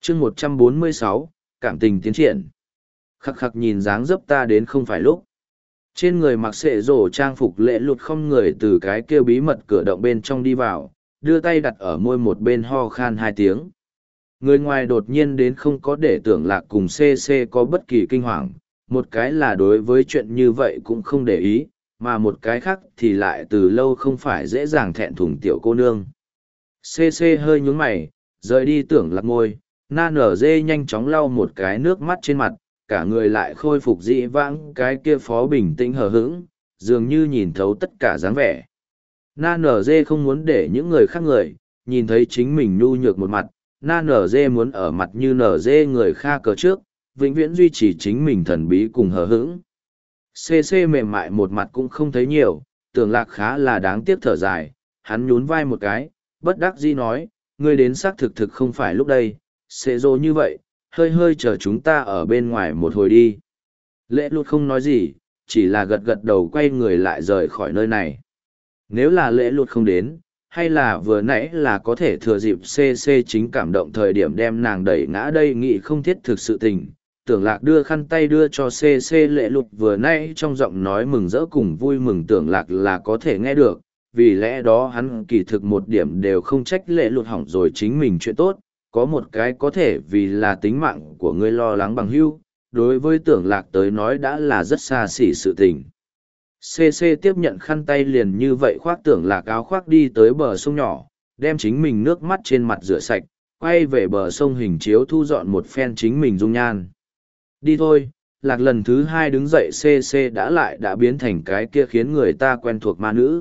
chương 146, cảm tình tiến triển. Khắc khắc nhìn dáng dấp ta đến không phải lúc. Trên người mặc xệ rổ trang phục lệ lụt không người từ cái kêu bí mật cửa động bên trong đi vào, đưa tay đặt ở môi một bên ho khan 2 tiếng. Người ngoài đột nhiên đến không có để tưởng lạc cùng CC có bất kỳ kinh hoàng, một cái là đối với chuyện như vậy cũng không để ý, mà một cái khác thì lại từ lâu không phải dễ dàng thẹn thùng tiểu cô nương. CC hơi nhún mày, rời đi tưởng lạc ngôi, na nở dê nhanh chóng lau một cái nước mắt trên mặt, cả người lại khôi phục dĩ vãng cái kia phó bình tĩnh hờ hững, dường như nhìn thấu tất cả dáng vẻ. Na nở dê không muốn để những người khác nhìn thấy chính mình nhu nhược một mặt, na nở dê muốn ở mặt như nở dê người kha cờ trước, vĩnh viễn duy trì chính mình thần bí cùng hờ hững. CC mềm mại một mặt cũng không thấy nhiều, tưởng lạc khá là đáng tiếc thở dài, hắn nhún vai một cái, bất đắc dĩ nói, ngươi đến xác thực không phải lúc đây, xệ rồ như vậy, hơi hơi chờ chúng ta ở bên ngoài một hồi đi. Lễ lụt không nói gì, chỉ là gật gật đầu quay người lại rời khỏi nơi này. Nếu là lễ lụt không đến, hay là vừa nãy là có thể thừa dịp CC chính cảm động thời điểm đem nàng đẩy ngã đây nghĩ không thiết thực sự tình. Tưởng lạc đưa khăn tay đưa cho CC lễ lụt vừa nãy trong giọng nói mừng rỡ cùng vui mừng tưởng lạc là có thể nghe được, vì lẽ đó hắn kỳ thực một điểm đều không trách lễ lụt hỏng rồi chính mình chuyện tốt, có một cái có thể vì là tính mạng của ngươi lo lắng bằng hữu, đối với tưởng lạc tới nói đã là rất xa xỉ sự tình. CC tiếp nhận khăn tay liền như vậy khoác tưởng lạc áo khoác đi tới bờ sông nhỏ, đem chính mình nước mắt trên mặt rửa sạch, quay về bờ sông hình chiếu thu dọn một phen chính mình dung nhan. Đi thôi, lạc lần thứ 2 đứng dậy CC đã biến thành cái kia khiến người ta quen thuộc ma nữ.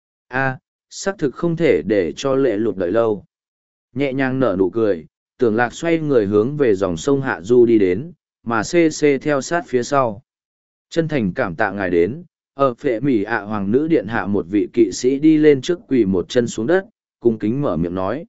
Xác thực không thể để cho lệ lụt đợi lâu. Nhẹ nhàng nở nụ cười, tưởng lạc xoay người hướng về dòng sông Hạ Du đi đến, mà CC theo sát phía sau. Chân thành cảm tạ ngài đến, ở phệ mỉ ạ hoàng nữ điện hạ một vị kỵ sĩ đi lên trước quỳ một chân xuống đất, cung kính mở miệng nói.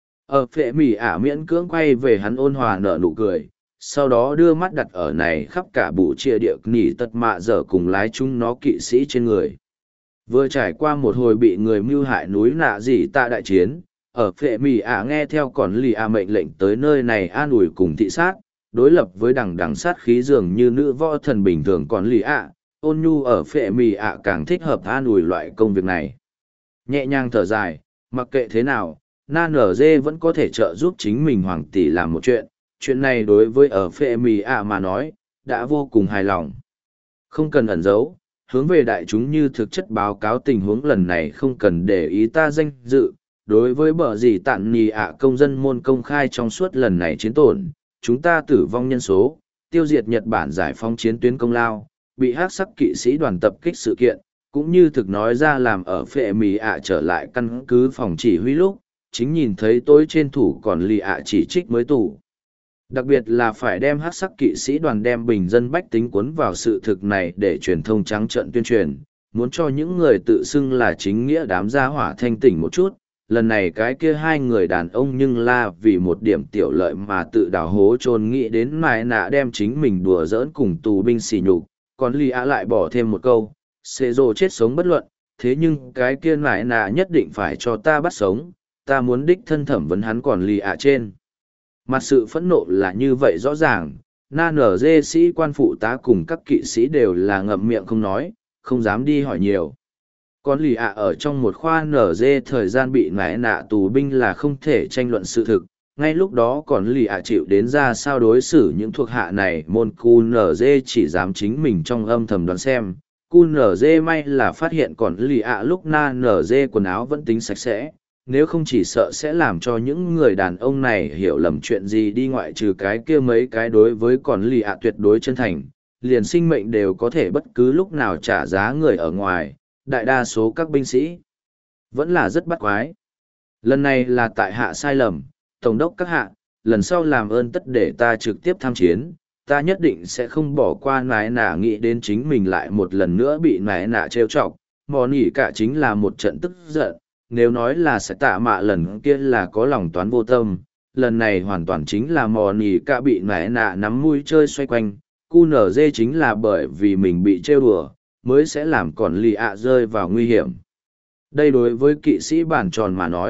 Ở phệ mỉ ạ miễn cưỡng quay về hắn ôn hòa nở nụ cười, sau đó đưa mắt đặt ở này khắp cả bụ chia địa nỉ tật mạ dở cùng lái chúng nó kỵ sĩ trên người. Vừa trải qua một hồi bị người mưu hại núi nạ gì tạ đại chiến, ở phệ mì ạ nghe theo còn lì ạ mệnh lệnh tới nơi này an ủi cùng thị sát, đối lập với đằng sát khí dường như nữ võ thần bình thường còn lì ạ, ôn nhu ở phệ mì ạ càng thích hợp an ủi loại công việc này. Nhẹ nhàng thở dài, mặc kệ thế nào, na nở dê vẫn có thể trợ giúp chính mình hoàng tỷ làm một chuyện này đối với ở phệ mì ạ mà nói, đã vô cùng hài lòng. Không cần ẩn giấu, hướng về đại chúng như thực chất báo cáo tình huống lần này không cần để ý ta danh dự. Đối với bờ gì tạn nì ạ công dân môn công khai trong suốt lần này chiến tổn, chúng ta tử vong nhân số, tiêu diệt Nhật Bản giải phóng chiến tuyến công lao, bị hắc sắc kỵ sĩ đoàn tập kích sự kiện, cũng như thực nói ra làm ở phệ mì ạ trở lại căn cứ phòng chỉ huy lúc, chính nhìn thấy tối trên thủ còn lì ạ chỉ trích mới tủ. Đặc biệt là phải đem hắc sắc kỵ sĩ đoàn đem bình dân bách tính cuốn vào sự thực này để truyền thông trắng trợn tuyên truyền, muốn cho những người tự xưng là chính nghĩa đám gia hỏa thanh tỉnh một chút. Lần này cái kia 2 người đàn ông nhưng là vì một điểm tiểu lợi mà tự đào hố chôn nghĩ đến mài nạ đem chính mình đùa giỡn cùng tù binh xỉ nhục, còn Lý Á lại bỏ thêm một câu, xê rồ chết sống bất luận, thế nhưng cái kia mài nạ nhất định phải cho ta bắt sống, ta muốn đích thân thẩm vấn hắn còn Lý Á trên. Mặt sự phẫn nộ là như vậy rõ ràng, na nở dê sĩ quan phụ tá cùng các kỵ sĩ đều là ngậm miệng không nói, không dám đi hỏi nhiều. Còn lì ạ ở trong một khoa nở dê thời gian bị nãi nạ tù binh là không thể tranh luận sự thực, ngay lúc đó còn lì ạ chịu đến ra sao đối xử những thuộc hạ này môn cu nở dê chỉ dám chính mình trong âm thầm đoán xem. Cu nở dê may là phát hiện còn lì ạ lúc na nở dê quần áo vẫn tính sạch sẽ, nếu không chỉ sợ sẽ làm cho những người đàn ông này hiểu lầm chuyện gì đi ngoại trừ cái kia mấy cái đối với còn lì ạ tuyệt đối chân thành, liền sinh mệnh đều có thể bất cứ lúc nào trả giá người ở ngoài. Đại đa số các binh sĩ vẫn là rất bắt quái. Lần này là tại hạ sai lầm, tổng đốc các hạ, lần sau làm ơn tất để ta trực tiếp tham chiến, ta nhất định sẽ không bỏ qua nái nả nghĩ đến chính mình lại một lần nữa bị nái nả trêu chọc. Mò nỉ cả chính là một trận tức giận, nếu nói là sẽ tạ mạ lần kia là có lòng toán vô tâm, lần này hoàn toàn chính là mò nỉ cả bị nái nả nắm mũi chơi xoay quanh, cu nở dê chính là bởi vì mình bị trêu đùa mới sẽ làm còn lì ạ rơi vào nguy hiểm. Đây đối với kỵ sĩ bản tròn mà nói,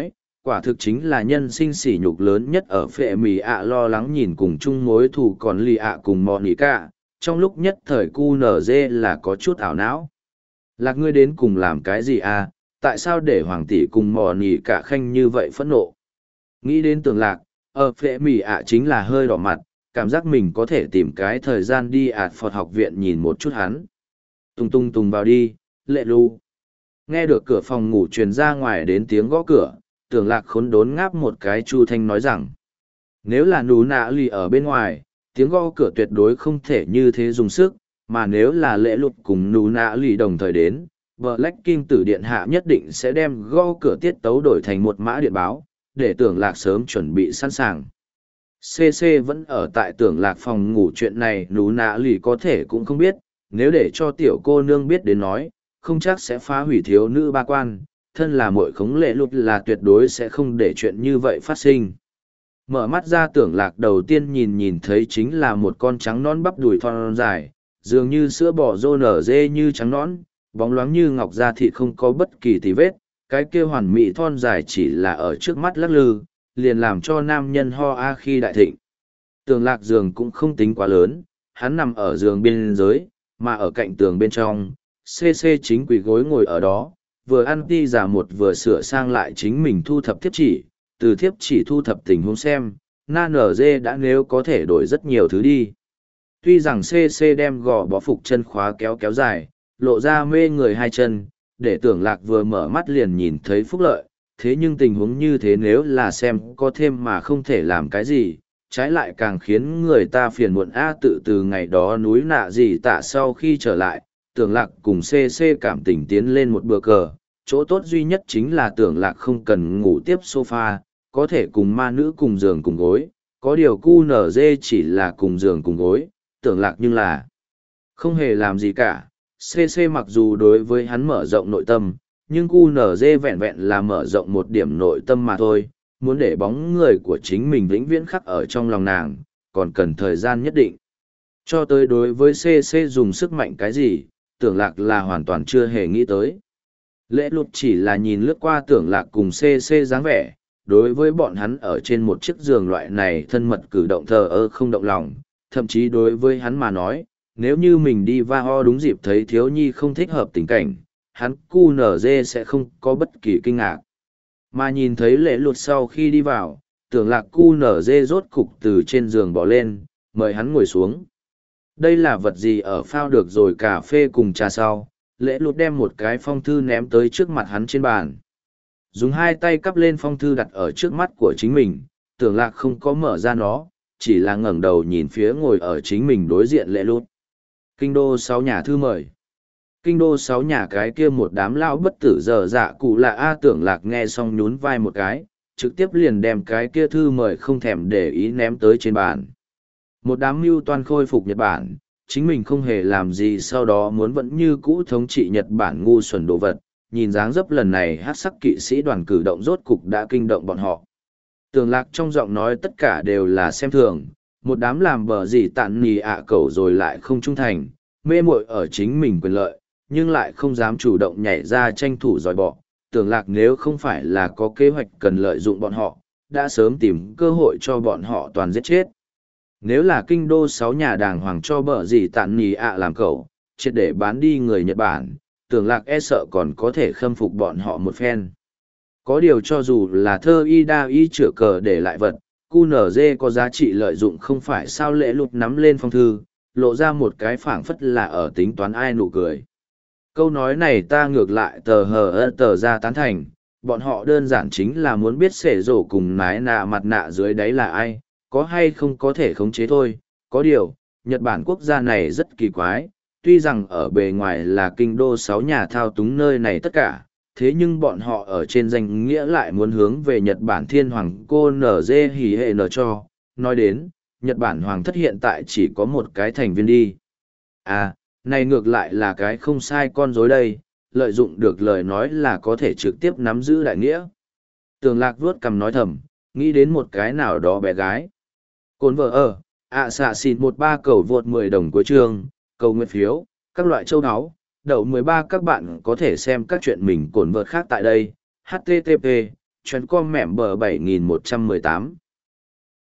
Quả thực chính là nhân sinh sỉ nhục lớn nhất ở phệ mì ạ lo lắng nhìn cùng chung mối thù còn lì ạ cùng mò nỉ cả, trong lúc nhất thời cu nở dê là có chút ảo não. Lạc ngươi đến cùng làm cái gì à, tại sao để hoàng tỷ cùng mò nỉ cả khanh như vậy phẫn nộ? Nghĩ đến Tưởng Lạc, ở phệ mì ạ chính là hơi đỏ mặt, cảm giác mình có thể tìm cái thời gian đi ạt Phật học viện nhìn một chút hắn. Tung tung tung vào đi, lệ lu. Nghe được cửa phòng ngủ truyền ra ngoài đến tiếng gõ cửa, Tưởng Lạc khốn đốn ngáp một cái chu thanh nói rằng. Nếu là nú nạ lì ở bên ngoài, tiếng gõ cửa tuyệt đối không thể như thế dùng sức, mà nếu là lệ lụt cùng nú nạ lì đồng thời đến, Black King tử điện hạ nhất định sẽ đem gõ cửa tiết tấu đổi thành một mã điện báo, để Tưởng Lạc sớm chuẩn bị sẵn sàng. CC vẫn ở tại Tưởng Lạc phòng ngủ, chuyện này nú nạ lì có thể cũng không biết, nếu để cho tiểu cô nương biết đến nói, không chắc sẽ phá hủy thiếu nữ ba quan, thân là muội khống lệ lụt là tuyệt đối sẽ không để chuyện như vậy phát sinh. Mở mắt ra Tưởng Lạc đầu tiên nhìn thấy chính là một con trắng nón bắp đùi thon dài, dường như sữa bò rô nở dê như trắng nón, bóng loáng như ngọc da thịt không có bất kỳ tì vết, cái kia hoàn mỹ thon dài chỉ là ở trước mắt lắc lư, liền làm cho nam nhân ho a khi đại thịnh. Tưởng Lạc giường cũng không tính quá lớn, hắn nằm ở giường biên giới, mà ở cạnh tường bên trong, CC chính quỳ gối ngồi ở đó, vừa ăn ti giả một vừa sửa sang lại chính mình thu thập thiếp chỉ, từ thiếp chỉ thu thập tình huống xem, na nở dê đã nếu có thể đổi rất nhiều thứ đi. Tuy rằng CC đem gò bó phục chân khóa kéo dài, lộ ra mê người hai chân, để Tưởng Lạc vừa mở mắt liền nhìn thấy phúc lợi, thế nhưng tình huống như thế nếu là xem có thêm mà không thể làm cái gì, trái lại càng khiến người ta phiền muộn tự từ ngày đó núi nạ gì tạ sau khi trở lại, Tưởng Lạc cùng CC cảm tình tiến lên một bữa cờ, chỗ tốt duy nhất chính là Tưởng Lạc không cần ngủ tiếp sofa, có thể cùng ma nữ cùng giường cùng gối, có điều QNZ chỉ là cùng giường cùng gối, Tưởng Lạc nhưng là không hề làm gì cả. CC mặc dù đối với hắn mở rộng nội tâm, nhưng QNZ vẹn vẹn là mở rộng một điểm nội tâm mà thôi, muốn để bóng người của chính mình vĩnh viễn khắc ở trong lòng nàng, còn cần thời gian nhất định. Cho tới đối với CC dùng sức mạnh cái gì, Tưởng Lạc là hoàn toàn chưa hề nghĩ tới. Lễ lụt chỉ là nhìn lướt qua Tưởng Lạc cùng CC dáng vẻ, đối với bọn hắn ở trên một chiếc giường loại này thân mật cử động thờ ơ không động lòng, thậm chí đối với hắn mà nói, nếu như mình đi va ho đúng dịp thấy thiếu nhi không thích hợp tình cảnh, hắn QNZ sẽ không có bất kỳ kinh ngạc. Mà nhìn thấy lễ lụt sau khi đi vào, Tưởng Lạc QNZ rốt cục từ trên giường bỏ lên, mời hắn ngồi xuống. Đây là vật gì ở phao được rồi cà phê cùng trà sau, lễ lụt đem một cái phong thư ném tới trước mặt hắn trên bàn. Dùng hai tay cắp lên phong thư đặt ở trước mắt của chính mình, Tưởng Lạc không có mở ra nó, chỉ là ngẩng đầu nhìn phía ngồi ở chính mình đối diện lễ lụt. Kinh đô 6 nhà thư mời. Kinh đô 6 nhà cái kia một đám lao bất tử dở dạ cụ là A. Tưởng Lạc nghe xong nhún vai một cái, trực tiếp liền đem cái kia thư mời không thèm để ý ném tới trên bàn. Một đám mưu toan khôi phục Nhật Bản, chính mình không hề làm gì sau đó muốn vẫn như cũ thống trị Nhật Bản ngu xuẩn đồ vật, nhìn dáng dấp lần này hát sắc kỵ sĩ đoàn cử động rốt cục đã kinh động bọn họ. Tưởng Lạc trong giọng nói tất cả đều là xem thường, một đám làm bờ gì tạn nì cẩu rồi lại không trung thành, mê muội ở chính mình quyền lợi, nhưng lại không dám chủ động nhảy ra tranh thủ dòi bọ. Tưởng Lạc nếu không phải là có kế hoạch cần lợi dụng bọn họ, đã sớm tìm cơ hội cho bọn họ toàn giết chết. Nếu là kinh đô 6 nhà đàng hoàng cho bờ gì tạn nì làm cẩu, triệt để bán đi người Nhật Bản, Tưởng Lạc e sợ còn có thể khâm phục bọn họ một phen. Có điều cho dù là thơ y đa y chữa cờ để lại vật, QNZ có giá trị lợi dụng không phải sao. Lễ lụt nắm lên phong thư, lộ ra một cái phảng phất là ở tính toán ai nụ cười. Câu nói này ta ngược lại tờ ra tán thành, bọn họ đơn giản chính là muốn biết xể rổ cùng nái nạ mặt nạ dưới đáy là ai, có hay không có thể khống chế thôi. Có điều, Nhật Bản quốc gia này rất kỳ quái, tuy rằng ở bề ngoài là kinh đô 6 nhà thao túng nơi này tất cả, thế nhưng bọn họ ở trên danh nghĩa lại muốn hướng về Nhật Bản thiên hoàng cô NG hỉ hệ nở cho. Nói đến, Nhật Bản hoàng thất hiện tại chỉ có một cái thành viên đi. Này ngược lại là cái không sai con rối đây, lợi dụng được lời nói là có thể trực tiếp nắm giữ đại nghĩa. Tưởng Lạc vuốt cằm nói thầm, nghĩ đến một cái nào đó bé gái. Cồn vợ xạ xịn 13 cầu vượt 10 đồng cuối chương, cầu nguyện phiếu, các loại châu áo. Đậu 13 các bạn có thể xem các chuyện mình cồn vợt khác tại đây. HTTP, chuyến com mẻm bờ 7118.